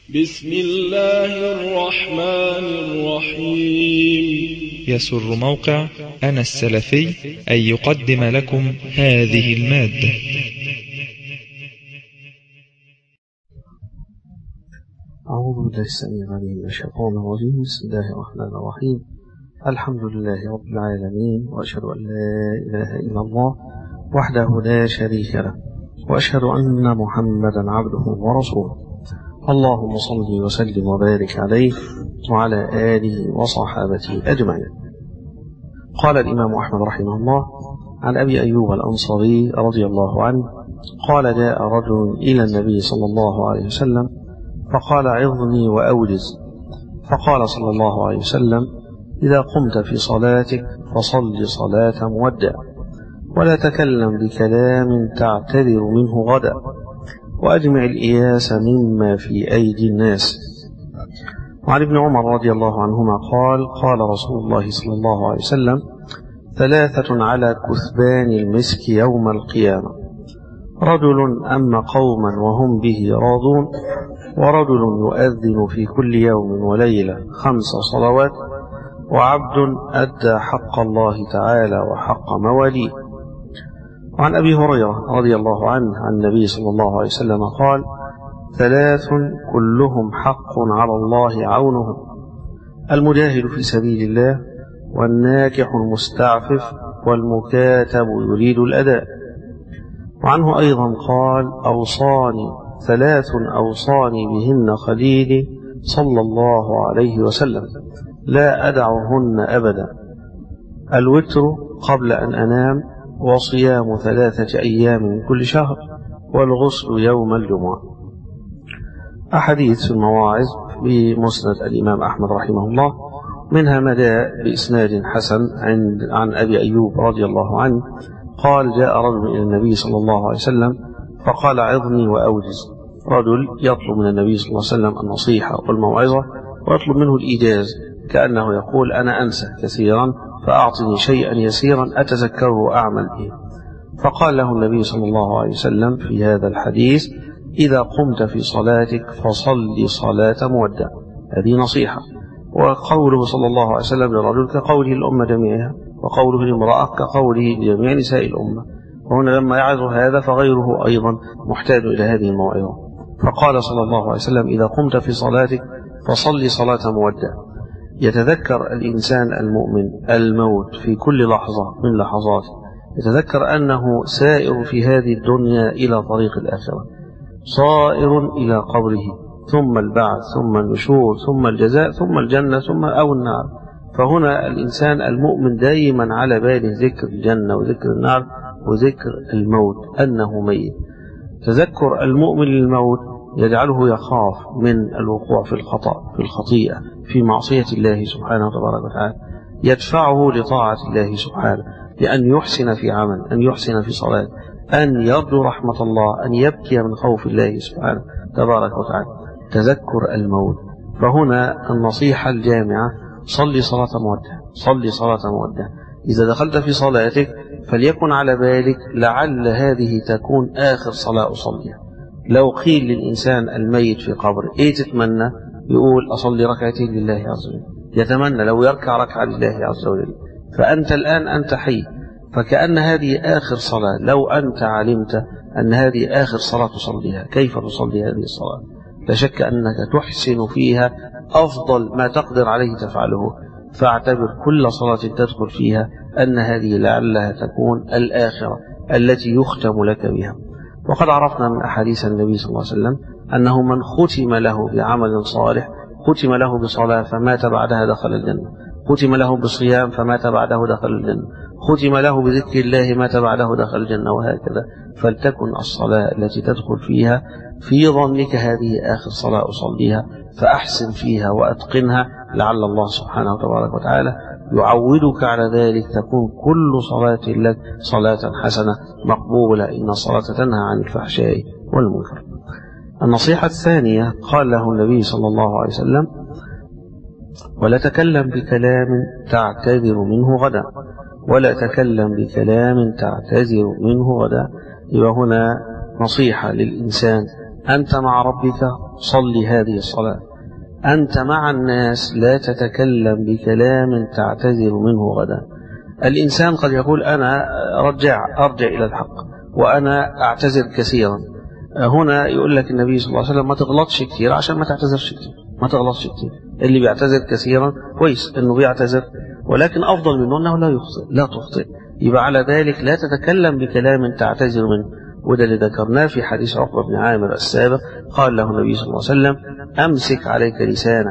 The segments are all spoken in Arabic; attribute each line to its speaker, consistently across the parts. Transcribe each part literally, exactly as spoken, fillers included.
Speaker 1: بسم الله الرحمن الرحيم.
Speaker 2: يسر موقع أنا السلفي أن يقدم لكم هذه المادة.
Speaker 3: أعوذ بالله السميع العليم من الشيطان الرجيم. بسم الله الرحمن الرحيم. الحمد لله رب العالمين، وأشهد أن لا إله إلا الله وحده لا شريك له، وأشهد أن محمدا عبده ورسوله. اللهم صل وسلم وبارك عليه وعلى آله وصحابته أجمعين. قال الإمام أحمد رحمه الله عن أبي أيوب الأنصاري رضي الله عنه قال: جاء رجل إلى النبي صلى الله عليه وسلم فقال: عظني وأوجز. فقال صلى الله عليه وسلم: إذا قمت في صلاتك فصل صلاة مودع، ولا تكلم بكلام تعتذر منه غدا، وأجمع الإياس مما في أيدي الناس. وعن ابن عمر رضي الله عنهما قال: قال رسول الله صلى الله عليه وسلم: ثلاثة على كثبان المسك يوم القيامة: رجل أما قوما وهم به راضون، ورجل يؤذن في كل يوم وليلة خمس صلوات، وعبد أدى حق الله تعالى وحق مواليه. وعن أبي هريرة رضي الله عنه عن النبي صلى الله عليه وسلم قال: ثلاث كلهم حق على الله عونهم: المجاهد في سبيل الله، والناكح المستعفف، والمكاتب يريد الأداء. وعنه أيضا قال: أوصاني ثلاث أوصاني بهن خليلي صلى الله عليه وسلم، لا أدعهن أبدا: الوتر قبل أن أنام، وصيام ثلاثة أيام من كل شهر، والغسل يوم الجمعة. أحاديث المواعظ بمسند الإمام أحمد رحمه الله، منها ما جاء بإسناد حسن عند عن أبي أيوب رضي الله عنه قال: جاء رجل إلى النبي صلى الله عليه وسلم فقال: عظني وأوجز. رجل يطلب من النبي صلى الله عليه وسلم النصيحة والموعظة، ويطلب منه الإيجاز، كأنه يقول: أنا أنسى كثيرا، فأعطني شيئا يسيرا أتذكره وأعمل به. فقال له النبي صلى الله عليه وسلم في هذا الحديث: إذا قمت في صلاتك فصل صلاة مودع. هذه نصيحة. وقوله صلى الله عليه وسلم للرجل كقوله الأمة جميعها، وقوله للمرأة كقوله لجميع نساء الأمة. وهنا لما يعظ هذا فغيره أيضا محتاج إلى هذه الموعظة. فقال صلى الله عليه وسلم: إذا قمت في صلاتك فصل صلاة مودع. يتذكر الإنسان المؤمن الموت في كل لحظة من لحظاته، يتذكر أنه سائر في هذه الدنيا إلى طريق الآخرة، صائر إلى قبره، ثم البعث، ثم النشور، ثم الجزاء، ثم الجنة، ثم أو النار. فهنا الإنسان المؤمن دائما على باله ذكر الجنة وذكر النار وذكر الموت أنه ميت. تذكر المؤمن للموت يجعله يخاف من الوقوع في الخطأ، في الخطيئة، في معصية الله سبحانه وتبارك وتعالى، يدفعه لطاعة الله سبحانه، لأن يحسن في عمل، أن يحسن في صلاة، أن يرجو رحمة الله، أن يبكي من خوف الله سبحانه تبارك وتعالى. تذكر الموت. فهنا النصيحة الجامعة: صلي صلاة مودع، صلي صلاة مودع. إذا دخلت في صلاتك فليكن على بالك لعل هذه تكون آخر صلاة أصليها. لو قيل للإنسان الميت في قبر: إيه تتمنى؟ يقول: أصلي ركعتين لله عز وجل. يتمنى لو يركع ركعة لله عز وجل. فأنت الآن أنت حي، فكأن هذه آخر صلاة. لو أنت علمت أن هذه آخر صلاة تصليها، كيف تصلي هذه الصلاة؟ لا شك أنك تحسن فيها أفضل ما تقدر عليه تفعله. فاعتبر كل صلاة تدخل فيها أن هذه لعلها تكون الآخرة التي يختم لك بها. وقد عرفنا من أحاديث النبي صلى الله عليه وسلم أنه من ختم له بعمل صالح، ختم له بصلاة فمات بعدها دخل الجنة، ختم له بصيام فمات بعده دخل الجنة، ختم له بذكر الله مات بعده دخل الجنة، وهكذا. فلتكن الصلاة التي تدخل فيها في ظنك هذه آخر صلاة أصليها، فأحسن فيها وأتقنها، لعل الله سبحانه وتبارك وتعالى يعودك على ذلك، تكون كل صلاة لك صلاة حسنة مقبولة، إن الصلاة تنهى عن الفحشاء والمنكر. النصيحة الثانية: قال له النبي صلى الله عليه وسلم: ولا تكلم بكلام تعتذر منه غدا، ولا تكلم بكلام تعتذر منه غدا. يبقى هنا نصيحة للإنسان أنت مع ربك صلي هذه الصلاة. أنت مع الناس لا تتكلم بكلام تعتذر منه غدا. الإنسان قد يقول أنا رجع أرجع إلى الحق وأنا أعتذر كثيرا. هنا يقول لك النبي صلى الله عليه وسلم ما تغلطش كثير عشان ما تعتذرش كثير، ما تغلطش كثير. اللي بيعتذر كثيرا كويس إنه بيعتذر، ولكن أفضل منه أنه لا يخطئ لا تخطئ. يبقى على ذلك لا تتكلم بكلام تعتذر منه. وده اللي ذكرناه في حديث عقبة بن عامر السابق، قال له النبي صلى الله عليه وسلم أمسك عليك لسانك،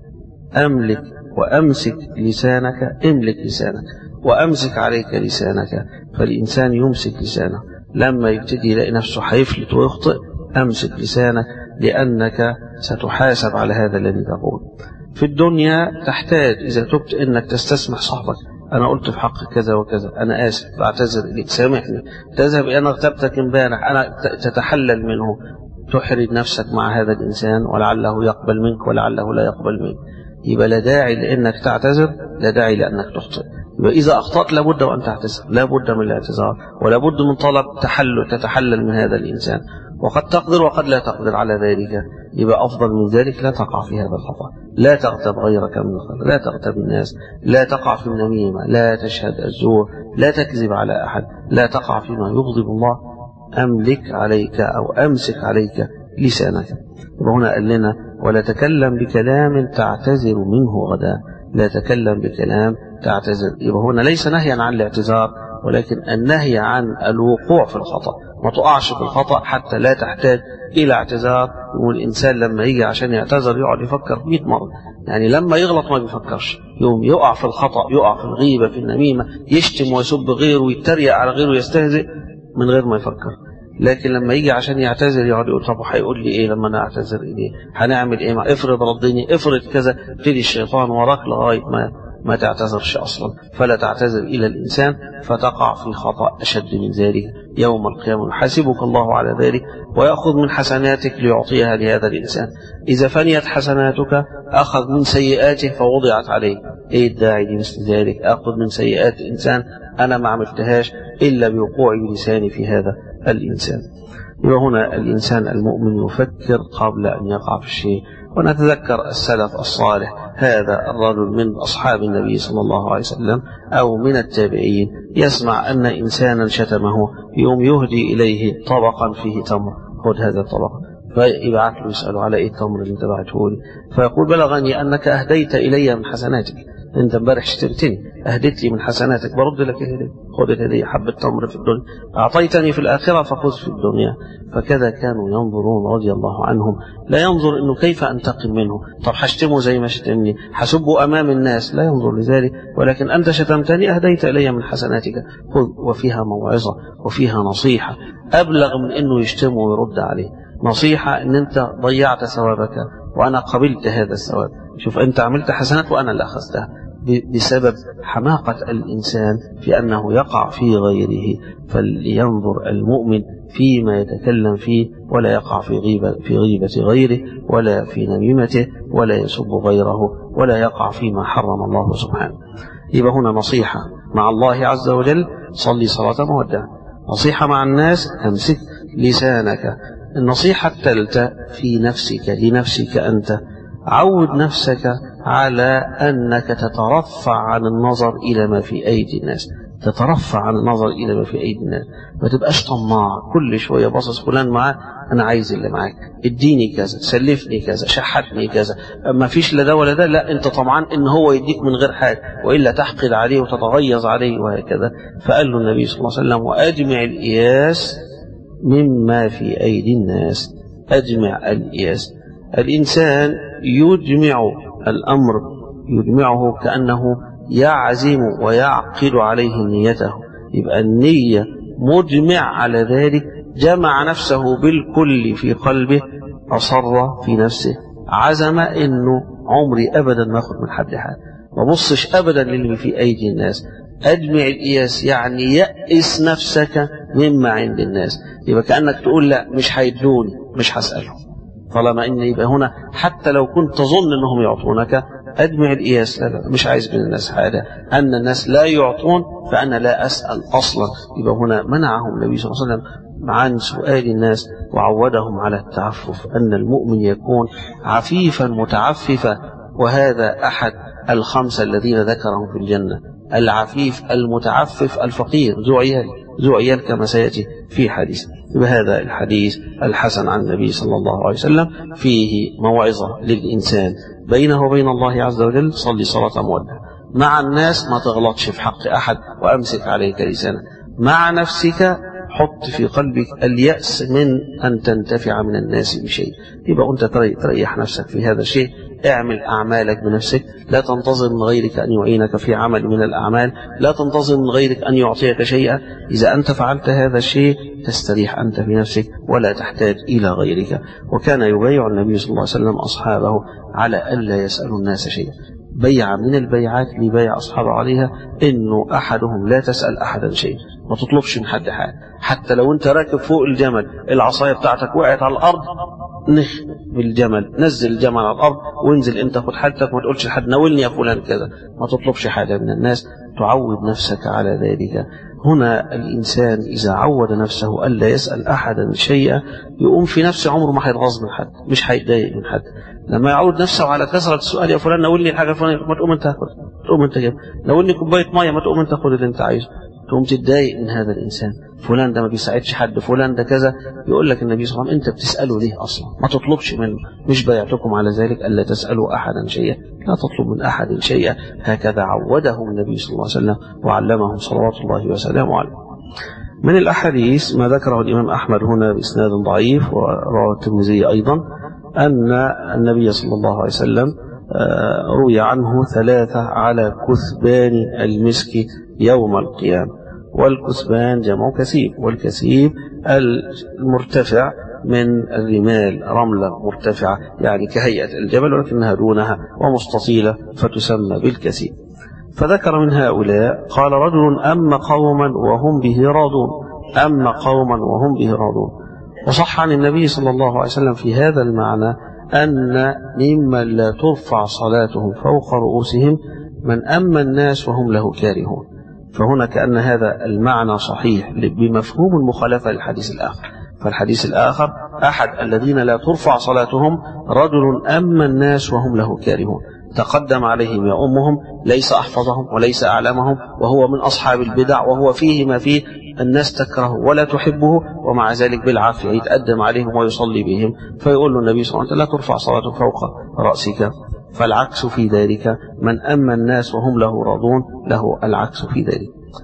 Speaker 3: أملك وأمسك لسانك، املك لسانك وأمسك عليك لسانك. فالإنسان يمسك لسانه لما يبتدي يلاقي نفسه حيفلت ويخطئ، أمسك لسانك لأنك ستحاسب على هذا الذي تقول. في الدنيا تحتاج إذا تبت أنك تستسمح صاحبك، أنا قلت في حق كذا وكذا، أنا آسف، بعتذر إليك، سامحني. تذهب أنا اغتبتك امبارح، أنا تتحلل منه، تحرج نفسك مع هذا الإنسان ولعله يقبل منك ولعله لا يقبل منك. يبقى لا داعي لأنك تعتذر، لا داعي لأنك تخطئ. يبقى إذا أخطأت لابد وأن تعتذر، لابد من الاعتذار، ولابد من طلب تحلل تتحلل من هذا الإنسان. وقد تقدر وقد لا تقدر على ذلك. يبقى أفضل من ذلك لا تقع في هذا الخطأ، لا تغتب غيرك من الخير، لا تغتب الناس، لا تقع في النميمة، لا تشهد الزور، لا تكذب على أحد، لا تقع فيما يغضب الله. أملك عليك أو أمسك عليك لسانك. هنا قال لنا ولا تكلم بكلام تعتذر منه غدا، لا تكلم بكلام تعتذر. يبقى هنا ليس نهيا عن الاعتذار، ولكن النهي عن الوقوع في الخطأ. ما تقعش في الخطأ حتى لا تحتاج إلى اعتذار. والإنسان لما يجي عشان يعتذر يقعد يفكر مئة مرة، يعني لما يغلط ما بيفكرش، يوم يقع في الخطأ، يقع في الغيبة، في النميمة، يشتم ويسب غيره ويتريق على غيره ويستهزئ من غير ما يفكر. لكن لما يجي عشان يعتذر يقعد يقول طب هيقول لي ايه لما انا اعتذر اليه؟ هنعمل ايه؟ ما افرض ردني، افرض كذا، تدي الشيطان وراك لغايه ما ما تعتذرش اصلا. فلا تعتذر الى الانسان فتقع في خطأ اشد من ذلك. يوم القيامه يحاسبك الله على ذلك ويأخذ من حسناتك ليعطيها لهذا الانسان. اذا فنيت حسناتك اخذ من سيئاته فوضعت عليه. ايه الداعي لمثل ذلك؟ اخذ من سيئات انسان انا ما عملتهاش الا بوقوعي بلساني في هذا الإنسان. وهنا الإنسان المؤمن يفكر قبل أن يقع في الشيء. ونتذكر السلف الصالح، هذا الرجل من أصحاب النبي صلى الله عليه وسلم أو من التابعين يسمع أن إنسانا شتمه، يوم يهدي إليه طبقا فيه تمر، خذ هذا الطبق، فيبعث له يسأله على إيه التمر اللي انت بعته لي؟ فيقول بلغني أنك أهديت إلي من حسناتك، انت امبارح شتمتني، اهدت لي من حسناتك، برد لك الهديه، خذ الهديه، حبه تمر في الدنيا، اعطيتني في الاخره فخذ في الدنيا. فكذا كانوا ينظرون رضي الله عنهم، لا ينظر انه كيف انتقم منه، طب هشتمه زي ما شتمني، حسبه امام الناس، لا ينظر لذلك، ولكن انت شتمتني اهديت الي من حسناتك، خذ. وفيها موعظه وفيها نصيحه ابلغ من انه يشتمه ويرد عليه. نصيحه ان انت ضيعت ثوابك وانا قبلت هذا الثواب، شوف انت عملت حسنات وانا اللي اخذتها، بسبب حماقة الإنسان في أنه يقع في غيره. فلينظر المؤمن فيما يتكلم فيه، ولا يقع في غيبة, في غيبة غيره، ولا في نميمته، ولا يسب غيره، ولا يقع فيما حرم الله سبحانه. يبقى هنا نصيحة مع الله عز وجل، صلي صلاة مودع. نصيحة مع الناس، أمسك لسانك. النصيحة الثالثة في نفسك، لنفسك أنت، عود نفسك على أنك تترفع عن النظر إلى ما في أيدي الناس، تترفع عن النظر إلى ما في أيدي الناس، ما تبقاش طماع كل شوية باصص فلان معاه، أنا عايز اللي معاك، اديني كذا، سلفني كذا، شحتني كذا، ما فيش لا ده ولا ده، لا أنت طمعان إن هو يديك من غير حاجة، وإلا تحقد عليه وتتغيظ عليه وهكذا. فقال له النبي صلى الله عليه وسلم وأجمع الإياس مما في أيدي الناس. أجمع الإياس، الإنسان يجمع الأمر، يجمعه كأنه يعزم ويعقد عليه نيته، يبقى النية مجمع على ذلك، جمع نفسه بالكل في قلبه، أصر في نفسه، عزم إنه عمري أبدا ما أخذ من حد حاجة، ما بصش أبدا للي في أيدي الناس. أجمع الإياس يعني يأس نفسك مما عند الناس، يبقى كأنك تقول لا مش هيدوني، مش هسألهم، طالما إن يبقى هنا حتى لو كنت تظن أنهم يعطونك، أدمع الإياس، لا لا مش عايز من الناس حاجة، أن الناس لا يعطون فأنا لا أسأل أصلا. يبقى هنا منعهم النبي صلى الله عليه وسلم عن سؤال الناس وعودهم على التعفف، أن المؤمن يكون عفيفا متعففا، وهذا أحد الخمسة الذين ذكرهم في الجنة: العفيف المتعفف الفقير ذو عيال ذو عيال كما سيأتي في حديث. بهذا الحديث الحسن عن النبي صلى الله عليه وسلم فيه موعظة للإنسان بينه وبين الله عز وجل: صلي صلاة مودع. مع الناس ما تغلطش في حق أحد وأمسك عليك لسانك. مع نفسك حط في قلبك اليأس من أن تنتفع من الناس بشيء، يبقى أنت تريح نفسك في هذا الشيء. اعمل أعمالك بنفسك، لا تنتظر من غيرك أن يعينك في عمل من الأعمال، لا تنتظر من غيرك أن يعطيك شيئا. إذا أنت فعلت هذا الشيء تستريح أنت في نفسك ولا تحتاج إلى غيرك. وكان يبايع النبي صلى الله عليه وسلم أصحابه على ألا يسألوا الناس شيئا. بيع من البيعات اللي بايع أصحابه عليها إنه أحدهم لا تسأل أحدا شيء، ما تطلبش من حد حاجة. حتى لو أنت راكب فوق الجمل العصاية بتاعتك وقعت على الأرض، نخ بالجمل، نزل الجمل على الأرض وانزل أنت خد حاجتك، ما تقولش لحد ناولني يا فلان كذا. ما تطلبش حاجة من الناس، تعود نفسك على ذلك. هنا الإنسان إذا عود نفسه ألا يسأل أحدا شيئا يقوم في نفسه عمره ما هيتغاظ من حد، مش هيتضايق من حد. لما يعود نفسه على كثرة السؤال: يا فلان ناولني الحاجة الفلانية، ما تقوم أنت تاخد، تقوم أنت جيب، ناولني كوباية مية، ما تقوم أنت خد اللي أنت عايزه. تقوم تتضايق من هذا الإنسان: فلان ده ما بيساعدش حد، فلان ده كذا. يقول لك النبي صلى الله عليه وسلم: أنت بتسأله ليه أصلا؟ ما تطلبش منه. مش بايعتكم على ذلك ألا تسألوا أحدا شيئا، لا تطلب من أحد شيئا. هكذا عودهم النبي صلى الله عليه وسلم وعلمهم صلوات الله وسلامه عليه. من الأحاديث ما ذكره الإمام أحمد هنا بإسناد ضعيف ورواه الترمذي أيضا، أن النبي صلى الله عليه وسلم روي عنه ثلاثة على كثبان المسك يوم القيامة. والكثبان جمع كثيب، والكثيب المرتفع من الرمال، رملة مرتفعة يعني كهيئة الجبل ولكنها دونها ومستطيلة فتسمى بالكثيب. فذكر من هؤلاء قال: رجل أما قوما وهم به راضون، أما قوما وهم به راضون. وصح عن النبي صلى الله عليه وسلم في هذا المعنى أن ممن لا ترفع صلاتهم فوق رؤوسهم من أما الناس وهم له كارهون. فهنا كأن هذا المعنى صحيح بمفهوم المخالفة للحديث الآخر. فالحديث الآخر: أحد الذين لا ترفع صلاتهم رجل أما الناس وهم له كارهون، تقدم عليهم يؤمهم، ليس أحفظهم وليس أعلمهم، وهو من أصحاب البدع، وهو فيه ما فيه الناس تكرهه ولا تحبه، ومع ذلك بالعافية يتقدم عليهم ويصلي بهم. فيقول له النبي صلى الله عليه وسلم: لا ترفع صلاتك فوق رأسك. فالعكس في ذلك: من أما الناس وهم له راضون له العكس في ذلك.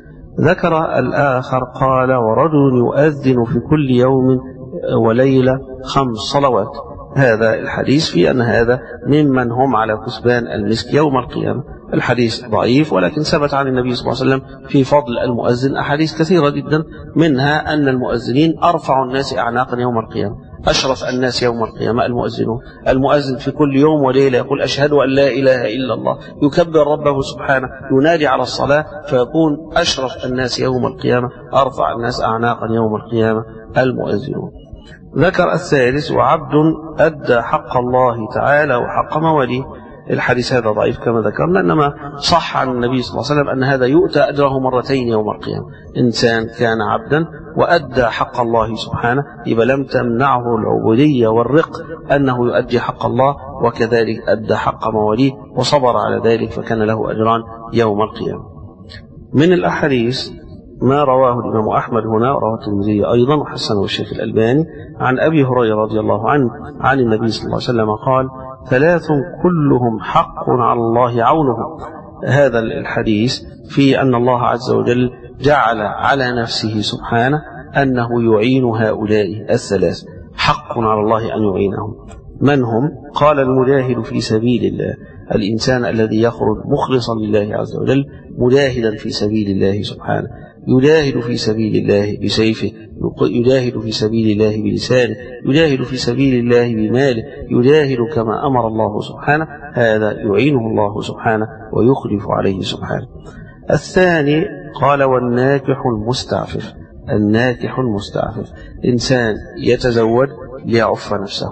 Speaker 3: ذكر الآخر قال: ورجل يؤذن في كل يوم وليلة خمس صلوات. هذا الحديث في أن هذا ممن هم على كثبان المسك يوم القيامة. الحديث ضعيف، ولكن ثبت عن النبي صلى الله عليه وسلم في فضل المؤذن أحاديث كثيرة جدا، منها أن المؤذنين أرفع الناس أعناقا يوم القيامة، أشرف الناس يوم القيامة المؤذنون. المؤذن في كل يوم وليلة يقول: أشهد أن لا إله إلا الله، يكبر ربه سبحانه، ينادي على الصلاة، فيكون أشرف الناس يوم القيامة، أرفع الناس أعناقا يوم القيامة المؤذنون. ذكر الثالث: وعبد أدى حق الله تعالى وحق مواليه. الحديث هذا ضعيف كما ذكرنا، إنما صح عن النبي صلى الله عليه وسلم أن هذا يؤتى أجره مرتين يوم القيامة. إنسان كان عبدا وأدى حق الله سبحانه، يبقى لم تمنعه العبودية والرق أنه يؤدي حق الله، وكذلك أدى حق مواليه وصبر على ذلك، فكان له أجران يوم القيامة. من الأحاديث ما رواه الإمام أحمد هنا، رواه الترمذي أيضا وحسنه الشيخ الألباني، عن أبي هريرة رضي الله عنه عن النبي صلى الله عليه وسلم قال: ثلاث كلهم حق على الله عونه. هذا الحديث في أن الله عز وجل جعل على نفسه سبحانه أنه يعين هؤلاء الثلاث، حق على الله أن يعينهم. من هم؟ قال: المجاهد في سبيل الله، الإنسان الذي يخرج مخلصا لله عز وجل مجاهدا في سبيل الله سبحانه، يجاهد في سبيل الله بسيفه، يجاهد في سبيل الله بلسانه، يجاهد في سبيل الله بماله، يجاهد كما أمر الله سبحانه، هذا يعينه الله سبحانه ويخلف عليه سبحانه. الثاني قال: والناكح المستعفف. الناكح المستعفف إنسان يتزوج ليعف نفسه،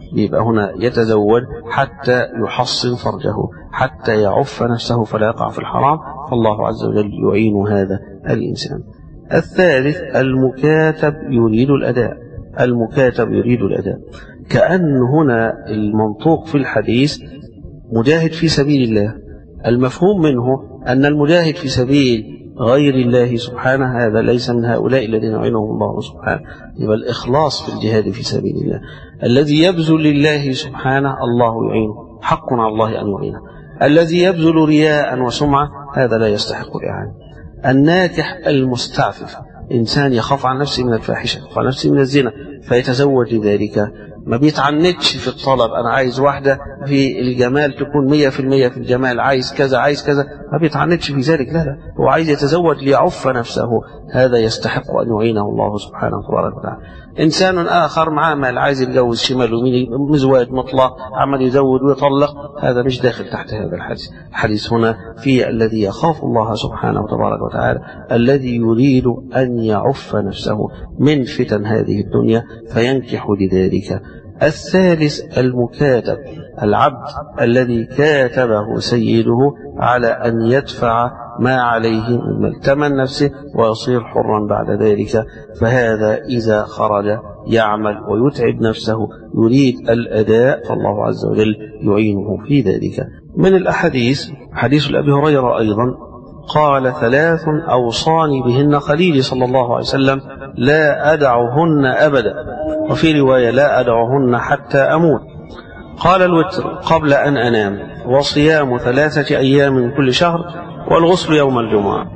Speaker 3: يبقى هنا يتزوج حتى يحصن فرجه، حتى يعف نفسه فلا يقع في الحرام، فالله عز وجل يعين هذا الإنسان. الثالث المكاتب يريد الأداء. المكاتب يريد الأداء كأن هنا المنطوق في الحديث مجاهد في سبيل الله، المفهوم منه أن المجاهد في سبيل غير الله سبحانه هذا ليس من هؤلاء الذين يعينهم الله سبحانه. يبقى الإخلاص في الجهاد في سبيل الله، الذي يبذل لله سبحانه الله يعينه، حق على الله أن يعينه. الذي يبذل رياء وسمعة هذا لا يستحق الإعانة. الناكح المستعفف، إنسان يخاف عن نفسه من الفاحشة، يخاف عن نفسه من الزنا فيتزوج لذلك، ما بيتعنتش في الطلب، أنا عايز واحدة في الجمال تكون مية في المية في الجمال، عايز كذا عايز كذا، ما بيتعنتش في ذلك، لا لا، هو عايز يتزوج ليعف نفسه، هذا يستحق أن يعينه الله سبحانه وتعالى. إنسان آخر معاه مال عايز يتجوز شمال ويمين، مزواج مطلق، عمل يزود ويطلق، هذا مش داخل تحت هذا الحديث. الحديث هنا في الذي يخاف الله سبحانه وتبارك وتعالى، الذي يريد أن يعف نفسه من فتن هذه الدنيا فينكح لذلك. الثالث المكاتب، العبد الذي كاتبه سيده على أن يدفع ما عليه من التمن نفسه ويصير حرا بعد ذلك، فهذا إذا خرج يعمل ويتعب نفسه يريد الأداء فالله عز وجل يعينه في ذلك. من الأحاديث حديث أبي هريرة أيضا قال: ثلاث أوصاني بهن خليلي صلى الله عليه وسلم لا أدعهن أبدا، وفي رواية لا أدعهن حتى أموت. قال: الوتر قبل أن أنام، وصيام ثلاثة أيام من كل شهر، والغسل يوم الجمعة.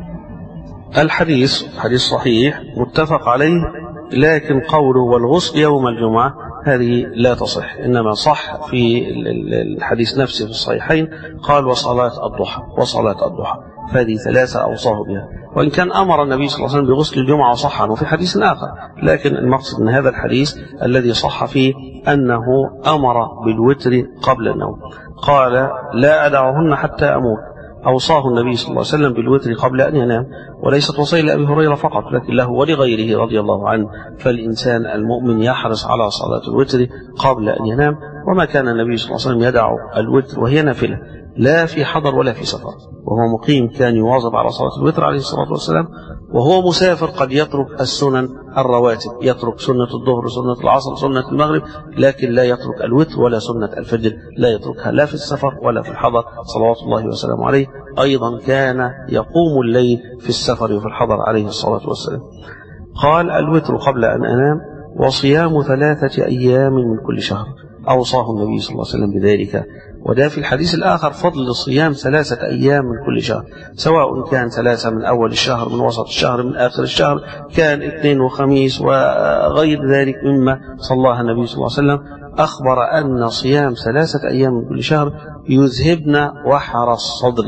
Speaker 3: الحديث حديث صحيح متفق عليه، لكن قوله والغسل يوم الجمعة هذه لا تصح، إنما صح في الحديث نفسه في الصحيحين قال وصلاة الضحى، وصلاة الضحى، فهذه ثلاثة أوصاه بها، وإن كان أمر النبي صلى الله عليه وسلم بغسل الجمعة وصح عنه في حديث آخر، لكن المقصد من هذا الحديث الذي صح فيه أنه أمر بالوتر قبل النوم. قال: لا أدعهن حتى أموت، أوصاه النبي صلى الله عليه وسلم بالوتر قبل أن ينام، وليست وصية لأبي هريرة فقط، لكن له ولغيره رضي الله عنه. فالإنسان المؤمن يحرص على صلاة الوتر قبل أن ينام، وما كان النبي صلى الله عليه وسلم يدع الوتر وهي نافلة لا في حضر ولا في سفر، وهو مقيم كان يواظب على صلاة الوتر عليه الصلاة والسلام، وهو مسافر قد يترك السنن الرواتب، يترك سنة الظهر سنة العصر سنة المغرب، لكن لا يترك الوتر ولا سنة الفجر، لا يتركها لا في السفر ولا في الحضر صلوات الله وسلامه عليه. أيضا كان يقوم الليل في السفر وفي الحضر عليه الصلاة والسلام. قال: الوتر قبل أن أنام، وصيام ثلاثة أيام من كل شهر، أوصاه النبي صلى الله عليه وسلم بذلك. وده في الحديث الآخر فضل صيام ثلاثة أيام من كل شهر، سواء كان ثلاثة من أول الشهر، من وسط الشهر، من آخر الشهر، كان اثنين وخميس وغير ذلك مما صلاها النبي صلى الله عليه وسلم. أخبر أن صيام ثلاثة أيام من كل شهر يذهبن وحر الصدر،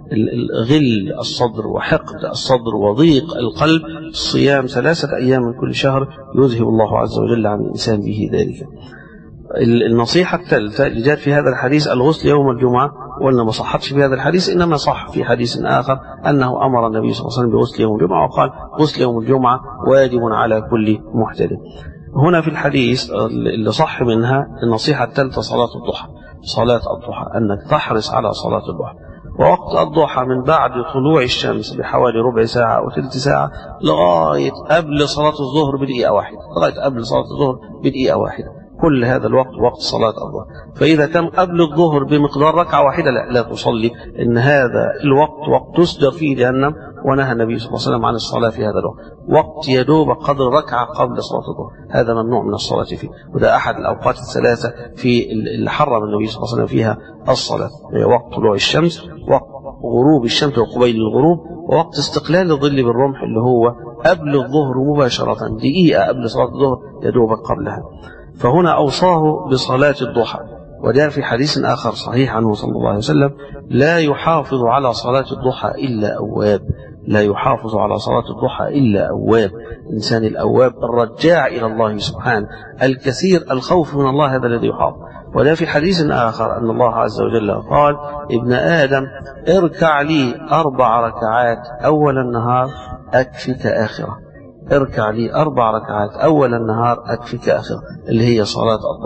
Speaker 3: غل الصدر وحقد الصدر وضيق القلب. صيام ثلاثة أيام من كل شهر يذهب الله عز وجل عن الإنسان به ذلك. النصيحة الثالثة اللي جاءت في هذا الحديث الغسل يوم الجمعة، وأن ما صحتش في هذا الحديث، إنما صح في حديث آخر أنه أمر النبي صلى الله عليه وسلم بغسل يوم الجمعة، وقال غسل يوم الجمعة واجب على كل محتلم. هنا في الحديث اللي صح منها النصيحة الثالثة صلاة الضحى، صلاة الضحى أنك تحرص على صلاة الضحى. ووقت الضحى من بعد طلوع الشمس بحوالي ربع ساعة أو ثلث ساعة لغاية قبل صلاة الظهر بدقيقة واحدة، لغاية قبل صلاة الظهر بدقيقة واحدة، كل هذا الوقت وقت صلاة الظهر. فإذا كان قبل الظهر بمقدار ركعة واحدة لا, لا تصلي، إن هذا الوقت وقت تسجر فيه جهنم، ونهى النبي صلى الله عليه وسلم عن الصلاة في هذا الوقت، وقت يدوب قدر ركعة قبل صلاة الظهر، هذا ممنوع من الصلاة فيه. وده أحد الأوقات الثلاثة في اللي حرم النبي صلى الله عليه وسلم فيها الصلاة، وقت طلوع الشمس، وقت غروب الشمس وقبيل الغروب، ووقت استقلال الظل بالرمح اللي هو قبل الظهر مباشرة، دقيقة قبل صلاة الظهر يدوب قبلها. فهنا أوصاه بصلاة الضحى. وجاء في حديث آخر صحيح عنه صلى الله عليه وسلم: لا يحافظ على صلاة الضحى إلا أواب، لا يحافظ على صلاة الضحى إلا أواب. الإنسان الأواب الرجاع إلى الله سبحانه، الكثير الخوف من الله، هذا الذي يحافظ. وده في حديث آخر أن الله عز وجل قال: ابن آدم اركع لي أربع ركعات أول النهار أكفك آخرة، اركع لي أربع ركعات أول النهار أكفك آخرة، اللي هي صلاة الضحى.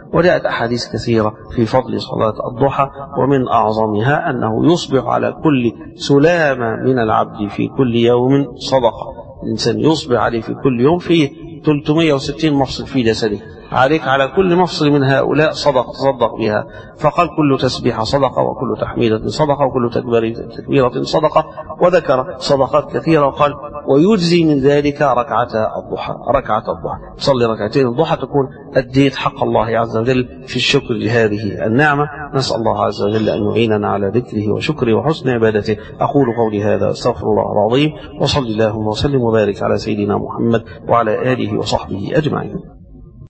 Speaker 3: وجاءت أحاديث كثيرة في فضل صلاة الضحى، ومن أعظمها أنه يصبح على كل سلامة من العبد في كل يوم صدقة. الإنسان يصبح عليه في كل يوم فيه ثلاثمائة وستين مفصل في جسده، عليك على كل مفصل من هؤلاء صدق تصدق بها. فقال كل تسبيحة صدقة، وكل تحميدة صدقة، وكل تكبيرة صدقة، وذكر صدقات كثيرة، وقال ويجزي من ذلك ركعتا الضحى. ركعة الضحى صلي ركعتين الضحى تكون أديت حق الله عز وجل في الشكر لهذه النعمة. نسأل الله عز وجل أن يعيننا على ذكره وشكره وحسن عبادته. أقول قولي هذا استغفر الله العظيم، وصلي اللهم وسلم وبارك على سيدنا محمد وعلى آله وصحبه أجمعين.